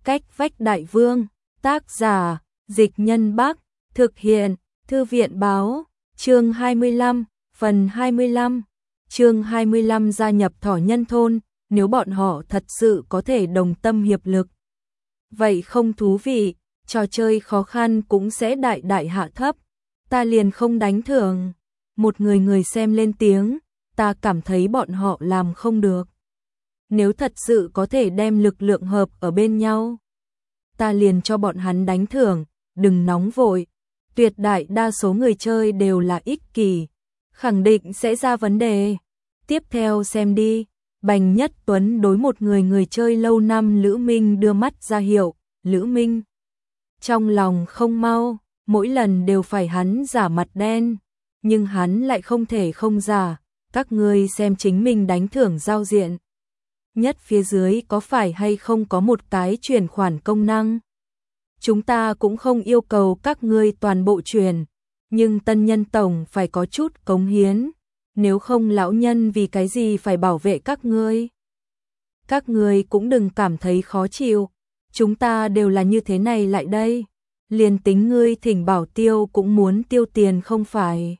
Cách vách đại vương, tác giả, Dịch Nhân Bắc, thực hiện, Thư viện báo, chương 25, phần 25. Chương 25 gia nhập thỏ nhân thôn, nếu bọn họ thật sự có thể đồng tâm hiệp lực. Vậy không thú vị, trò chơi khó khăn cũng sẽ đại đại hạ thấp. Ta liền không đánh thưởng. Một người xem lên tiếng, ta cảm thấy bọn họ làm không được. Nếu thật sự có thể đem lực lượng hợp ở bên nhau, ta liền cho bọn hắn đánh thưởng, đừng nóng vội. Tuyệt đại đa số người chơi đều là ích kỷ, khẳng định sẽ ra vấn đề. Tiếp theo xem đi. Bành Nhất Tuấn đối một người chơi lâu năm Lữ Minh đưa mắt ra hiệu. Lữ Minh trong lòng không mau, mỗi lần đều phải hắn giả mặt đen, nhưng hắn lại không thể không giả. Các ngươi xem chính mình đánh thưởng giao diện nhất phía dưới có phải hay không có một cái chuyển khoản công năng. Chúng ta cũng không yêu cầu các ngươi toàn bộ chuyển, nhưng tân nhân tổng phải có chút cống hiến, nếu không lão nhân vì cái gì phải bảo vệ các ngươi. Các ngươi cũng đừng cảm thấy khó chịu, chúng ta đều là như thế này lại đây, liền tính ngươi thỉnh bảo tiêu cũng muốn tiêu tiền không phải.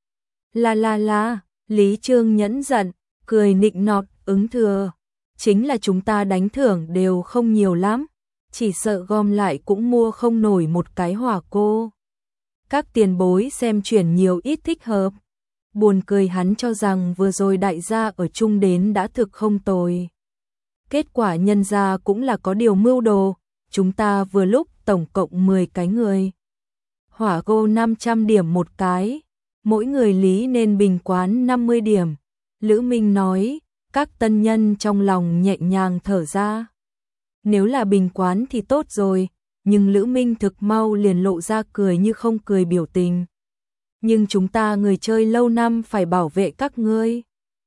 La, Lý Trương nhẫn giận, cười nịnh nọt, ứng thừa. Chính là chúng ta đánh thưởng đều không nhiều lắm, chỉ sợ gom lại cũng mua không nổi một cái hỏa cô. Các tiền bối xem chuyển nhiều ít thích hợp. Buồn cười hắn cho rằng vừa rồi đại gia ở chung đến đã thực không tồi. Kết quả nhân gia cũng là có điều mưu đồ, chúng ta vừa lúc tổng cộng 10 cái người. Hỏa cô 500 điểm một cái, mỗi người lý nên bình quán 50 điểm. Lữ Minh nói, các tân nhân trong lòng nhẹ nhàng thở ra. Nếu là bình quán thì tốt rồi, nhưng Lữ Minh thực mau liền lộ ra cười như không cười biểu tình. Nhưng chúng ta người chơi lâu năm phải bảo vệ các ngươi,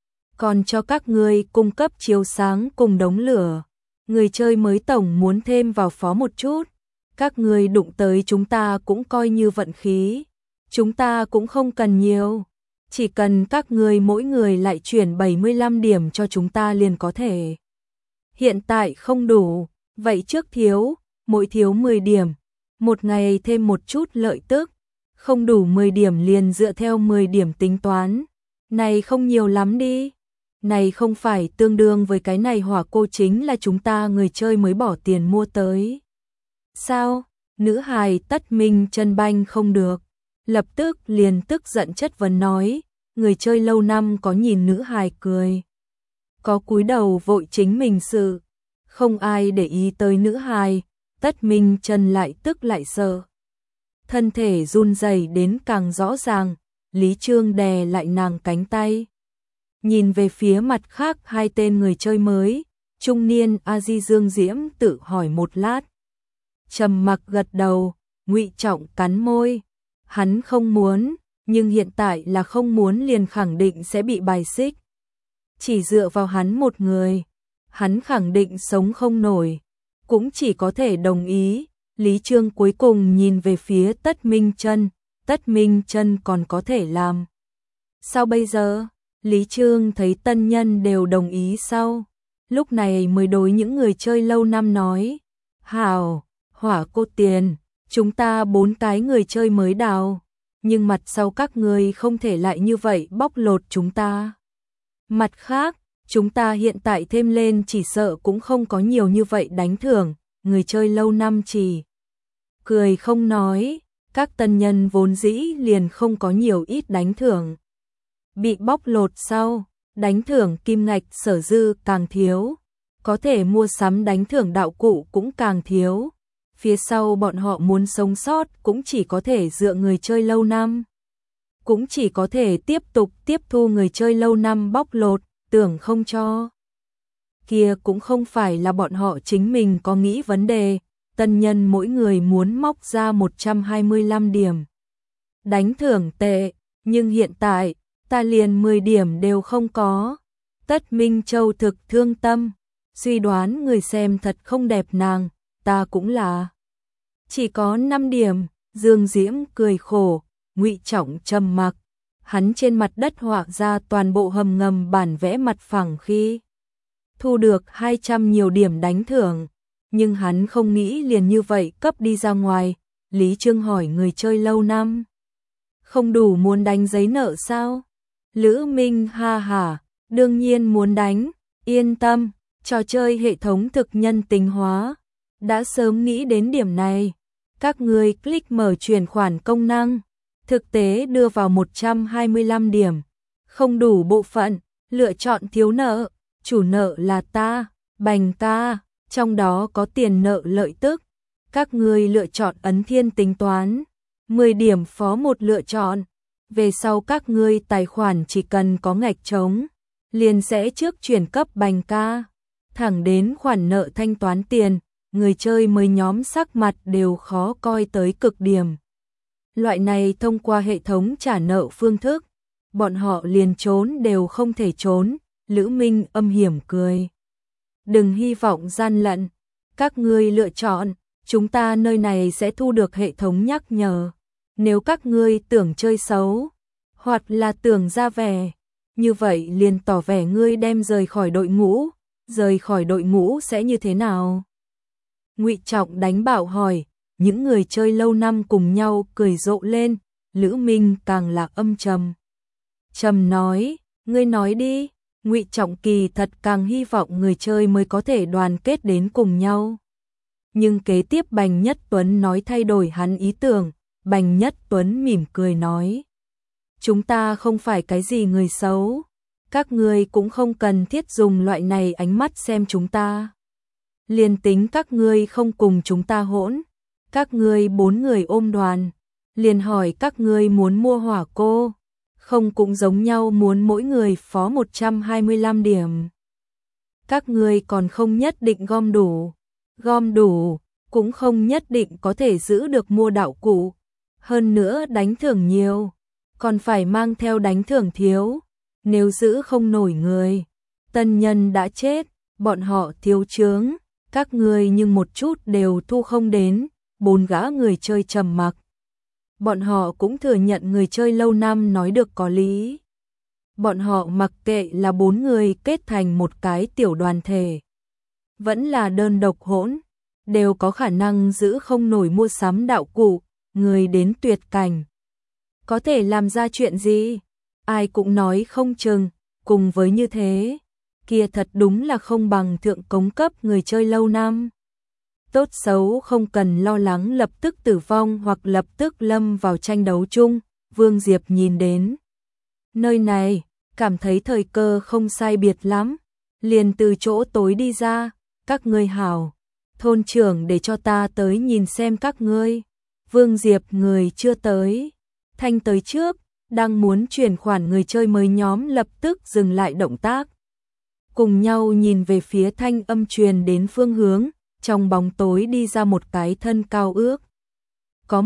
còn cho các ngươi cung cấp chiếu sáng cùng đống lửa. Người chơi mới tổng muốn thêm vào phó một chút, các ngươi đụng tới chúng ta cũng coi như vận khí, chúng ta cũng không cần nhiều. Chỉ cần các ngươi mỗi người lại chuyển 75 điểm cho chúng ta liền có thể. Hiện tại không đủ, vậy trước thiếu, mỗi thiếu 10 điểm, một ngày thêm một chút lợi tức, không đủ 10 điểm liền dựa theo 10 điểm tính toán. Này không nhiều lắm đi, này không phải tương đương với cái này hỏa cô chính là chúng ta người chơi mới bỏ tiền mua tới. Sao? Nữ hài Tất Minh chân banh không được. Lập tức liền tức giận chất vấn nói, người chơi lâu năm có nhìn nữ hài cười, có cúi đầu vội chính mình sự, không ai để ý tới nữ hài. Tất Minh chân lại tức lại sợ, thân thể run rẩy đến càng rõ ràng. Lý Trương đè lại nàng cánh tay, nhìn về phía mặt khác hai tên người chơi mới. Trung niên A Di Dương Diễm tự hỏi một lát, trầm mặc gật đầu. Ngụy Trọng cắn môi, hắn không muốn, nhưng hiện tại là không muốn liền khẳng định sẽ bị bài xích. Chỉ dựa vào hắn một người, hắn khẳng định sống không nổi, cũng chỉ có thể đồng ý. Lý Trương cuối cùng nhìn về phía Tất Minh Chân, Tất Minh Chân còn có thể làm sao bây giờ? Lý Trương thấy tân nhân đều đồng ý sau, lúc này mới đối những người chơi lâu năm nói, hảo, hỏa cô tiền, chúng ta 4 cái người chơi mới đào, nhưng mặt sau các người không thể lại như vậy bóc lột chúng ta. Mặt khác, chúng ta hiện tại thêm lên chỉ sợ cũng không có nhiều như vậy đánh thưởng. Người chơi lâu năm chỉ cười không nói, các tân nhân vốn dĩ liền không có nhiều ít đánh thưởng. Bị bóc lột sau, đánh thưởng kim ngạch sở dư càng thiếu, có thể mua sắm đánh thưởng đạo cụ cũng càng thiếu. Phía sau bọn họ muốn sống sót cũng chỉ có thể dựa người chơi lâu năm, cũng chỉ có thể tiếp tục tiếp thu người chơi lâu năm bóc lột, tưởng không cho. Kia cũng không phải là bọn họ chính mình có nghĩ vấn đề, tân nhân mỗi người muốn móc ra 125 điểm. Đánh thưởng tệ, nhưng hiện tại, ta liền 10 điểm đều không có. Tất Minh Châu thực thương tâm, suy đoán người xem thật không đẹp nàng, ta cũng là. Chỉ có 5 điểm, Dương Diễm cười khổ. Ngụy Trọng trầm mặc, hắn trên mặt đất họa ra toàn bộ hầm ngầm bản vẽ mặt phẳng khi thu được 200 nhiều điểm đánh thưởng. Nhưng hắn không nghĩ liền như vậy cấp đi ra ngoài. Lý Trương hỏi người chơi lâu năm. Không đủ muốn đánh giấy nợ sao? Lữ Minh ha hả, đương nhiên muốn đánh, yên tâm, trò chơi hệ thống thực nhân tính hóa. Đã sớm nghĩ đến điểm này. Các người click mở chuyển khoản công năng. Thực tế đưa vào 125 điểm. Không đủ bộ phận, lựa chọn thiếu nợ. Chủ nợ là ta, Bành ca, trong đó có tiền nợ lợi tức. Các người lựa chọn ấn thiên tính toán. 10 điểm phó một lựa chọn. Về sau các ngươi tài khoản chỉ cần có ngạch trống, liền sẽ trước chuyển cấp Bành ca. Thẳng đến khoản nợ thanh toán tiền, người chơi mới nhóm sắc mặt đều khó coi tới cực điểm. Loại này thông qua hệ thống trả nợ phương thức, bọn họ liền trốn đều không thể trốn. Lữ Minh âm hiểm cười. Đừng hy vọng gian lận, các ngươi lựa chọn, chúng ta nơi này sẽ thu được hệ thống nhắc nhở. Nếu các ngươi tưởng chơi xấu, hoặc là tưởng ra vẻ, như vậy liền tỏ vẻ ngươi đem rời khỏi đội ngũ. Rời khỏi đội ngũ sẽ như thế nào? Ngụy Trọng đánh bảo hỏi. Những người chơi lâu năm cùng nhau cười rộ lên. Lữ Minh càng là âm trầm. Trầm nói, ngươi nói đi. Ngụy Trọng kỳ thật càng hy vọng người chơi mới có thể đoàn kết đến cùng nhau. Nhưng kế tiếp Bành Nhất Tuấn nói thay đổi hắn ý tưởng. Bành Nhất Tuấn mỉm cười nói, chúng ta không phải cái gì người xấu, các ngươi cũng không cần thiết dùng loại này ánh mắt xem chúng ta. Liền tính các ngươi không cùng chúng ta hỗn, các ngươi 4 người ôm đoàn, liền hỏi các ngươi muốn mua hỏa cô, không cũng giống nhau muốn mỗi người phó 125 điểm. Các ngươi còn không nhất định gom đủ, cũng không nhất định có thể giữ được mua đạo cụ. Hơn nữa đánh thưởng nhiều, còn phải mang theo đánh thưởng thiếu. Nếu giữ không nổi người, tân nhân đã chết, bọn họ thiếu chướng, các người nhưng một chút đều thu không đến. 4 gã người chơi trầm mặc. Bọn họ cũng thừa nhận người chơi lâu năm nói được có lý. Bọn họ mặc kệ là 4 người kết thành một cái tiểu đoàn thể, vẫn là đơn độc hỗn, đều có khả năng giữ không nổi mua sắm đạo cụ. Người đến tuyệt cảnh, có thể làm ra chuyện gì? Ai cũng nói không chừng, cùng với như thế, kia thật đúng là không bằng thượng cống cấp người chơi lâu năm. Tốt xấu không cần lo lắng lập tức tử vong hoặc lập tức lâm vào tranh đấu chung. Vương Diệp nhìn đến nơi này, cảm thấy thời cơ không sai biệt lắm, liền từ chỗ tối đi ra. Các ngươi hảo, thôn trưởng để cho ta tới nhìn xem các ngươi. Vương Diệp người chưa tới, Thanh tới trước, đang muốn chuyển khoản người chơi mới nhóm lập tức dừng lại động tác. Cùng nhau nhìn về phía thanh âm truyền đến phương hướng, trong bóng tối đi ra một cái thân cao ước. Có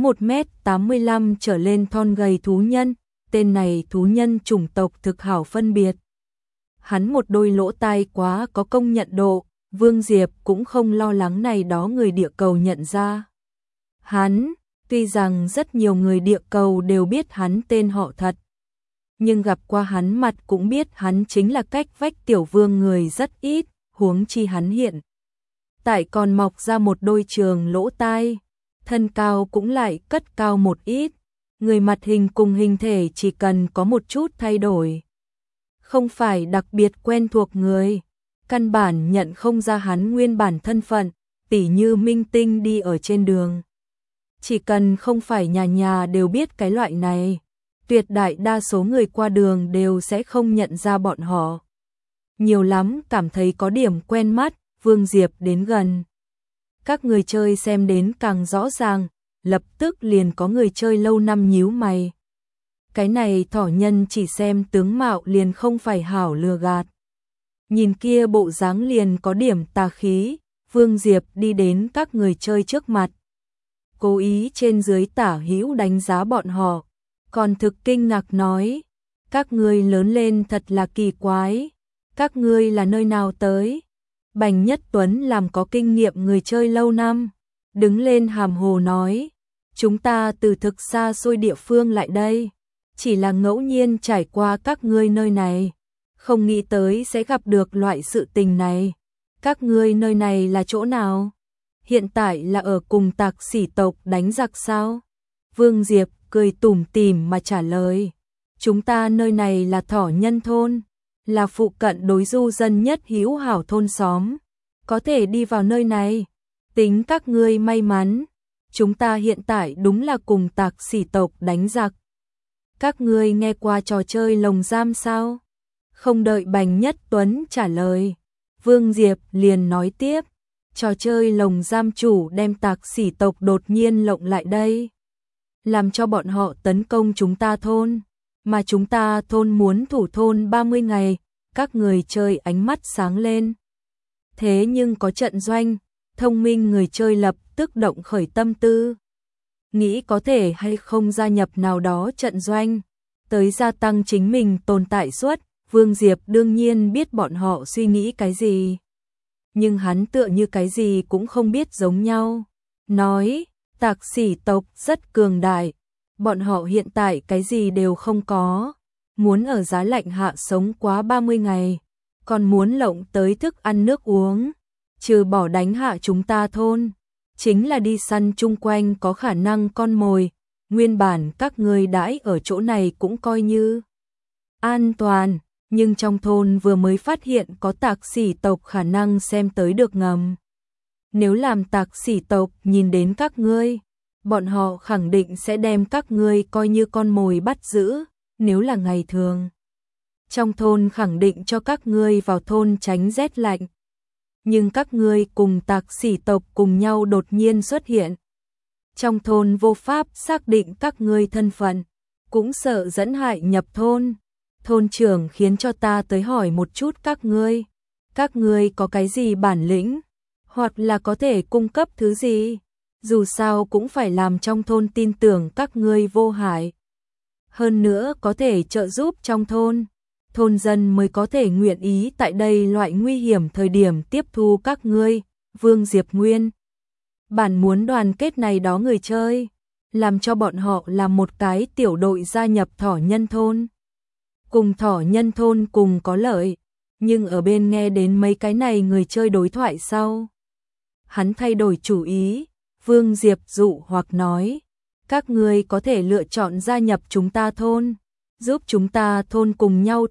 1m85 trở lên thon gầy thú nhân, tên này thú nhân chủng tộc thực hảo phân biệt. Hắn một đôi lỗ tai quá có công nhận độ, Vương Diệp cũng không lo lắng này đó người địa cầu nhận ra. Hắn, tuy rằng rất nhiều người địa cầu đều biết hắn tên họ thật, nhưng gặp qua hắn mặt cũng biết hắn chính là cách vách tiểu vương người rất ít, huống chi hắn hiện tại còn mọc ra một đôi trường lỗ tai, thân cao cũng lại cất cao một ít, người mặt hình cùng hình thể chỉ cần có một chút thay đổi, không phải đặc biệt quen thuộc người, căn bản nhận không ra hắn nguyên bản thân phận, tỉ như minh tinh đi ở trên đường. Chỉ cần không phải nhà nhà đều biết cái loại này, tuyệt đại đa số người qua đường đều sẽ không nhận ra bọn họ. Nhiều lắm cảm thấy có điểm quen mắt, Vương Diệp đến gần. Các người chơi xem đến càng rõ ràng, lập tức liền có người chơi lâu năm nhíu mày. Cái này thỏ nhân chỉ xem tướng mạo liền không phải hảo lừa gạt. Nhìn kia bộ dáng liền có điểm tà khí, Vương Diệp đi đến các người chơi trước mặt. Cố ý trên dưới tả hữu đánh giá bọn họ, còn thực kinh ngạc nói, các ngươi lớn lên thật là kỳ quái, các ngươi là nơi nào tới? Bành Nhất Tuấn làm có kinh nghiệm người chơi lâu năm, đứng lên hàm hồ nói, chúng ta từ thực xa xôi địa phương lại đây, chỉ là ngẫu nhiên trải qua các ngươi nơi này, không nghĩ tới sẽ gặp được loại sự tình này. Các ngươi nơi này là chỗ nào? hiện tại là ở cùng Tạc Sỉ tộc đánh giặc sao? Vương Diệp cười tủm tỉm mà trả lời. Chúng ta nơi này là Thỏ Nhân thôn, là phụ cận đối du dân nhất hữu hảo thôn xóm. Có thể đi vào nơi này, tính các ngươi may mắn. Chúng ta hiện tại đúng là cùng Tạc Sỉ tộc đánh giặc. Các ngươi nghe qua trò chơi lồng giam sao? Không đợi Bành Nhất Tuấn trả lời, Vương Diệp liền nói tiếp. Trò chơi lồng giam chủ đem Tạc Sỉ tộc đột nhiên lộng lại đây, làm cho bọn họ tấn công chúng ta thôn, mà chúng ta thôn muốn thủ thôn 30 ngày, các người chơi ánh mắt sáng lên. Thế nhưng có trận doanh, thông minh người chơi lập tức động khởi tâm tư. Nghĩ có thể hay không gia nhập nào đó trận doanh, tới gia tăng chính mình tồn tại suất. Vương Diệp đương nhiên biết bọn họ suy nghĩ cái gì, nhưng hắn tựa như cái gì cũng không biết giống nhau. Nói, Tạc Sỉ tộc rất cường đại, bọn họ hiện tại cái gì đều không có, muốn ở giá lạnh hạ sống quá 30 ngày, còn muốn lộng tới thức ăn nước uống, trừ bỏ đánh hạ chúng ta thôn, chính là đi săn chung quanh có khả năng con mồi. Nguyên bản các ngươi đãi ở chỗ này cũng coi như an toàn, nhưng trong thôn vừa mới phát hiện có Tạc Sỉ tộc khả năng xem tới được ngầm. Nếu làm Tạc Sỉ tộc nhìn đến các ngươi, bọn họ khẳng định sẽ đem các ngươi coi như con mồi bắt giữ. Nếu là ngày thường, trong thôn khẳng định cho các ngươi vào thôn tránh rét lạnh. Nhưng các ngươi cùng Tạc Sỉ tộc cùng nhau đột nhiên xuất hiện, trong thôn vô pháp xác định các ngươi thân phận, cũng sợ dẫn hại nhập thôn. Thôn trưởng khiến cho ta tới hỏi một chút các ngươi có cái gì bản lĩnh, hoặc là có thể cung cấp thứ gì, dù sao cũng phải làm trong thôn tin tưởng các ngươi vô hại. Hơn nữa có thể trợ giúp trong thôn dân mới có thể nguyện ý tại đây loại nguy hiểm thời điểm tiếp thu các ngươi. Vương Diệp Nguyên bản muốn đoàn kết này đó người chơi, làm cho bọn họ làm một cái tiểu đội gia nhập Thỏ Nhân thôn, cùng Thỏ Nhân thôn cùng có lợi. Nhưng ở bên nghe đến mấy cái này người chơi đối thoại sau, hắn thay đổi chủ ý. Vương Diệp dụ hoặc nói, các ngươi có thể lựa chọn gia nhập chúng ta thôn, giúp chúng ta thôn cùng nhau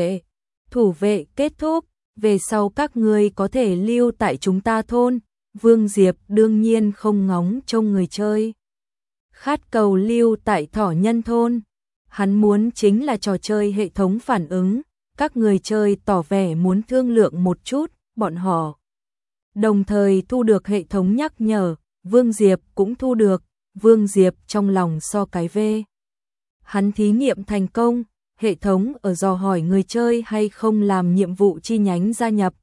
thủ vệ kết thúc, về sau các ngươi có thể lưu tại chúng ta thôn. Vương Diệp đương nhiên không ngóng trông người chơi khát cầu lưu tại Thỏ Nhân thôn, hắn muốn chính là trò chơi hệ thống phản ứng. Các người chơi tỏ vẻ muốn thương lượng một chút, bọn họ đồng thời thu được hệ thống nhắc nhở, Vương Diệp cũng thu được. Vương Diệp trong lòng so cái về. Hắn thí nghiệm thành công, hệ thống ở dò hỏi người chơi hay không làm nhiệm vụ chi nhánh gia nhập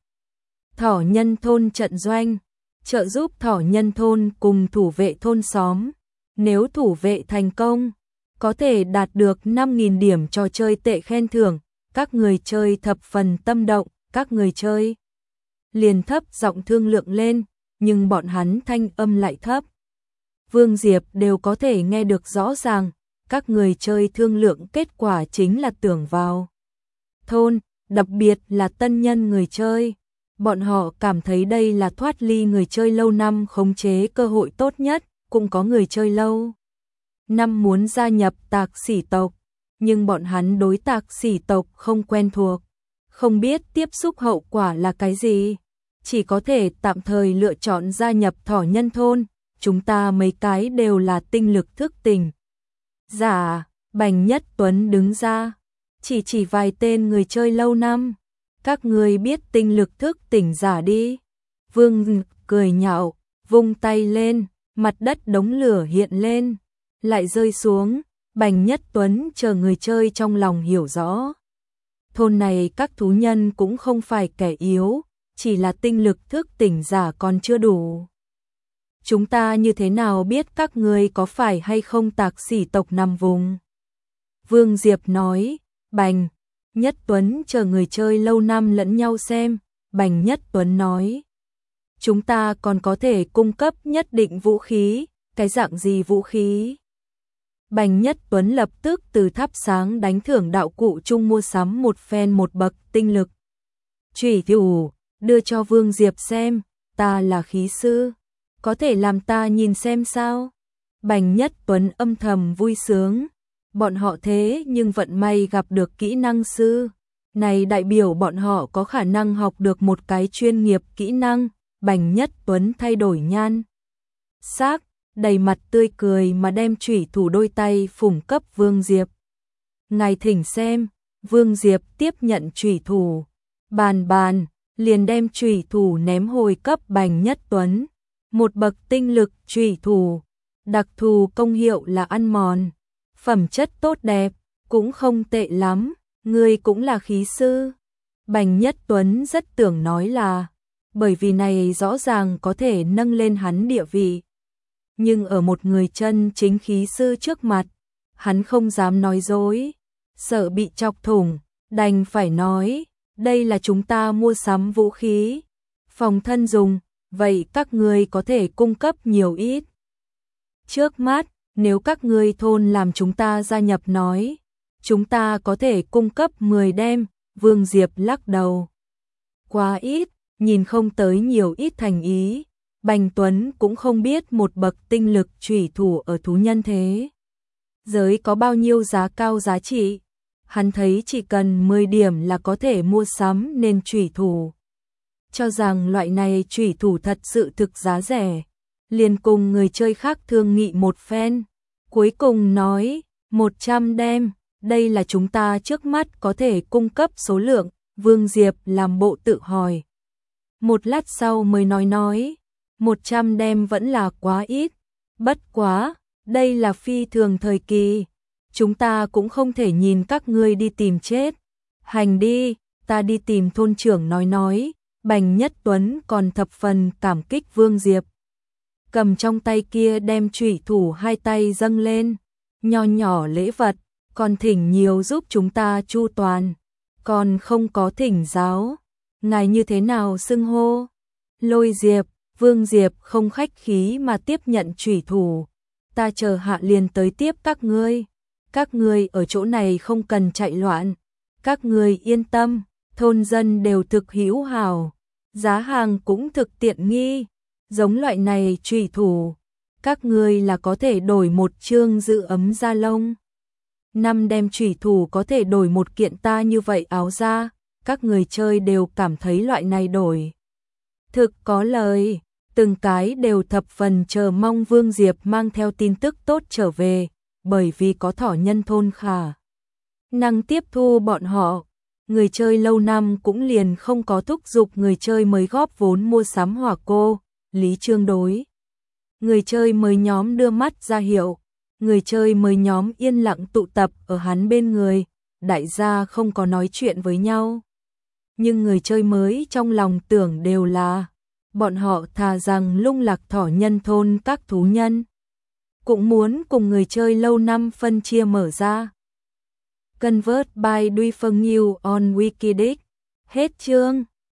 Thỏ Nhân thôn trận doanh, trợ giúp Thỏ Nhân thôn cùng thủ vệ thôn xóm. Nếu thủ vệ thành công, có thể đạt được 5.000 điểm trò chơi tệ khen thưởng. Các người chơi thập phần tâm động, các người chơi liền thấp giọng thương lượng lên, nhưng bọn hắn thanh âm lại thấp. Vương Diệp đều có thể nghe được rõ ràng, các người chơi thương lượng kết quả chính là tưởng vào thôn, đặc biệt là tân nhân người chơi. Bọn họ cảm thấy đây là thoát ly người chơi lâu năm khống chế cơ hội tốt nhất. Cũng có người chơi lâu năm muốn gia nhập Tạc Sỉ tộc, nhưng bọn hắn đối Tạc Sỉ tộc không quen thuộc, không biết tiếp xúc hậu quả là cái gì, chỉ có thể tạm thời lựa chọn gia nhập Thỏ Nhân thôn. Chúng ta mấy cái đều là tinh lực thức tỉnh giả. Bành Nhất Tuấn đứng ra, chỉ vài tên người chơi lâu năm. Các ngươi biết tinh lực thức tỉnh giả đi. Vương cười nhạo, vung tay lên, mặt đất đống lửa hiện lên, lại rơi xuống. Bành Nhất Tuấn chờ người chơi trong lòng hiểu rõ. Thôn này các thú nhân cũng không phải kẻ yếu, chỉ là tinh lực thức tỉnh giả còn chưa đủ. Chúng ta như thế nào biết các ngươi có phải hay không Tạc Sỉ tộc nằm vùng? Vương Diệp nói. Bành Nhất Tuấn chờ người chơi lâu năm lẫn nhau xem. Bành Nhất Tuấn nói, chúng ta còn có thể cung cấp nhất định vũ khí. Cái dạng gì vũ khí? Bành Nhất Tuấn lập tức từ thắp sáng đánh thưởng đạo cụ chung mua sắm một phen một bậc tinh lực chủy thủ, đưa cho Vương Diệp xem. Ta là khí sư, có thể làm ta nhìn xem sao? Bành Nhất Tuấn âm thầm vui sướng, bọn họ thế nhưng vận may gặp được kỹ năng sư. Này đại biểu bọn họ có khả năng học được một cái chuyên nghiệp kỹ năng. Bành Nhất Tuấn thay đổi nhan sắc, đầy mặt tươi cười mà đem chủy thủ đôi tay phủng cấp Vương Diệp. Ngài thỉnh xem. Vương Diệp tiếp nhận chủy thủ, bàn, liền đem chủy thủ ném hồi cấp Bành Nhất Tuấn. Một bậc tinh lực chủy thủ, đặc thù công hiệu là ăn mòn, phẩm chất tốt đẹp, cũng không tệ lắm, ngươi cũng là khí sư. Bành Nhất Tuấn rất tưởng nói là, bởi vì này rõ ràng có thể nâng lên hắn địa vị. Nhưng ở một người chân chính khí sư trước mặt, hắn không dám nói dối, sợ bị chọc thủng, đành phải nói, đây là chúng ta mua sắm vũ khí, phòng thân dùng, vậy các ngươi có thể cung cấp nhiều ít. Trước mắt, nếu các ngươi thôn làm chúng ta gia nhập nói, chúng ta có thể cung cấp 10 đem. Vương Diệp lắc đầu. Quá ít, nhìn không tới nhiều ít thành ý. Bành Tuấn cũng không biết một bậc tinh lực chủy thủ ở thú nhân thế giới có bao nhiêu giá cao giá trị. Hắn thấy chỉ cần 10 điểm là có thể mua sắm nên chủy thủ. Cho rằng loại này chủy thủ thật sự thực giá rẻ. Liền cùng người chơi khác thương nghị một phen. Cuối cùng nói, 100 đem, đây là chúng ta trước mắt có thể cung cấp số lượng. Vương Diệp làm bộ tự hỏi. Một lát sau mới nói, 100 đem vẫn là quá ít. Bất quá, đây là phi thường thời kỳ. Chúng ta cũng không thể nhìn các ngươi đi tìm chết. Hành đi, ta đi tìm thôn trưởng nói. Bành Nhất Tuấn còn thập phần cảm kích Vương Diệp. Cầm trong tay kia đem chủy thủ hai tay dâng lên. Nho nhỏ lễ vật, còn thỉnh nhiều giúp chúng ta chu toàn. Còn không có thỉnh giáo. Ngài như thế nào xưng hô? Lôi Diệp. Vương Diệp không khách khí mà tiếp nhận chủy thủ. Ta chờ hạ liền tới tiếp các ngươi. Các ngươi ở chỗ này không cần chạy loạn. Các ngươi yên tâm, thôn dân đều thực hữu hảo. Giá hàng cũng thực tiện nghi. Giống loại này chủy thủ, các ngươi là có thể đổi một chương giữ ấm da lông. 5 đem chủy thủ có thể đổi một kiện ta như vậy áo da. Các người chơi đều cảm thấy loại này đổi thực có lời. Từng cái đều thập phần chờ mong Vương Diệp mang theo tin tức tốt trở về, bởi vì có thỏ nhân thôn khả năng tiếp thu bọn họ. Người chơi lâu năm cũng liền không có thúc giục người chơi mới góp vốn mua sắm hỏa cô. Lý Trương đối người chơi mới nhóm đưa mắt ra hiệu. Người chơi mới nhóm yên lặng tụ tập ở hắn bên người. Đại gia không có nói chuyện với nhau. Nhưng người chơi mới trong lòng tưởng đều là bọn họ thà rằng lung lạc thỏ nhân thôn các thú nhân. Cũng muốn cùng người chơi lâu năm phân chia mở ra. Convert by Duy Phân New on Wikidic. Hết chương.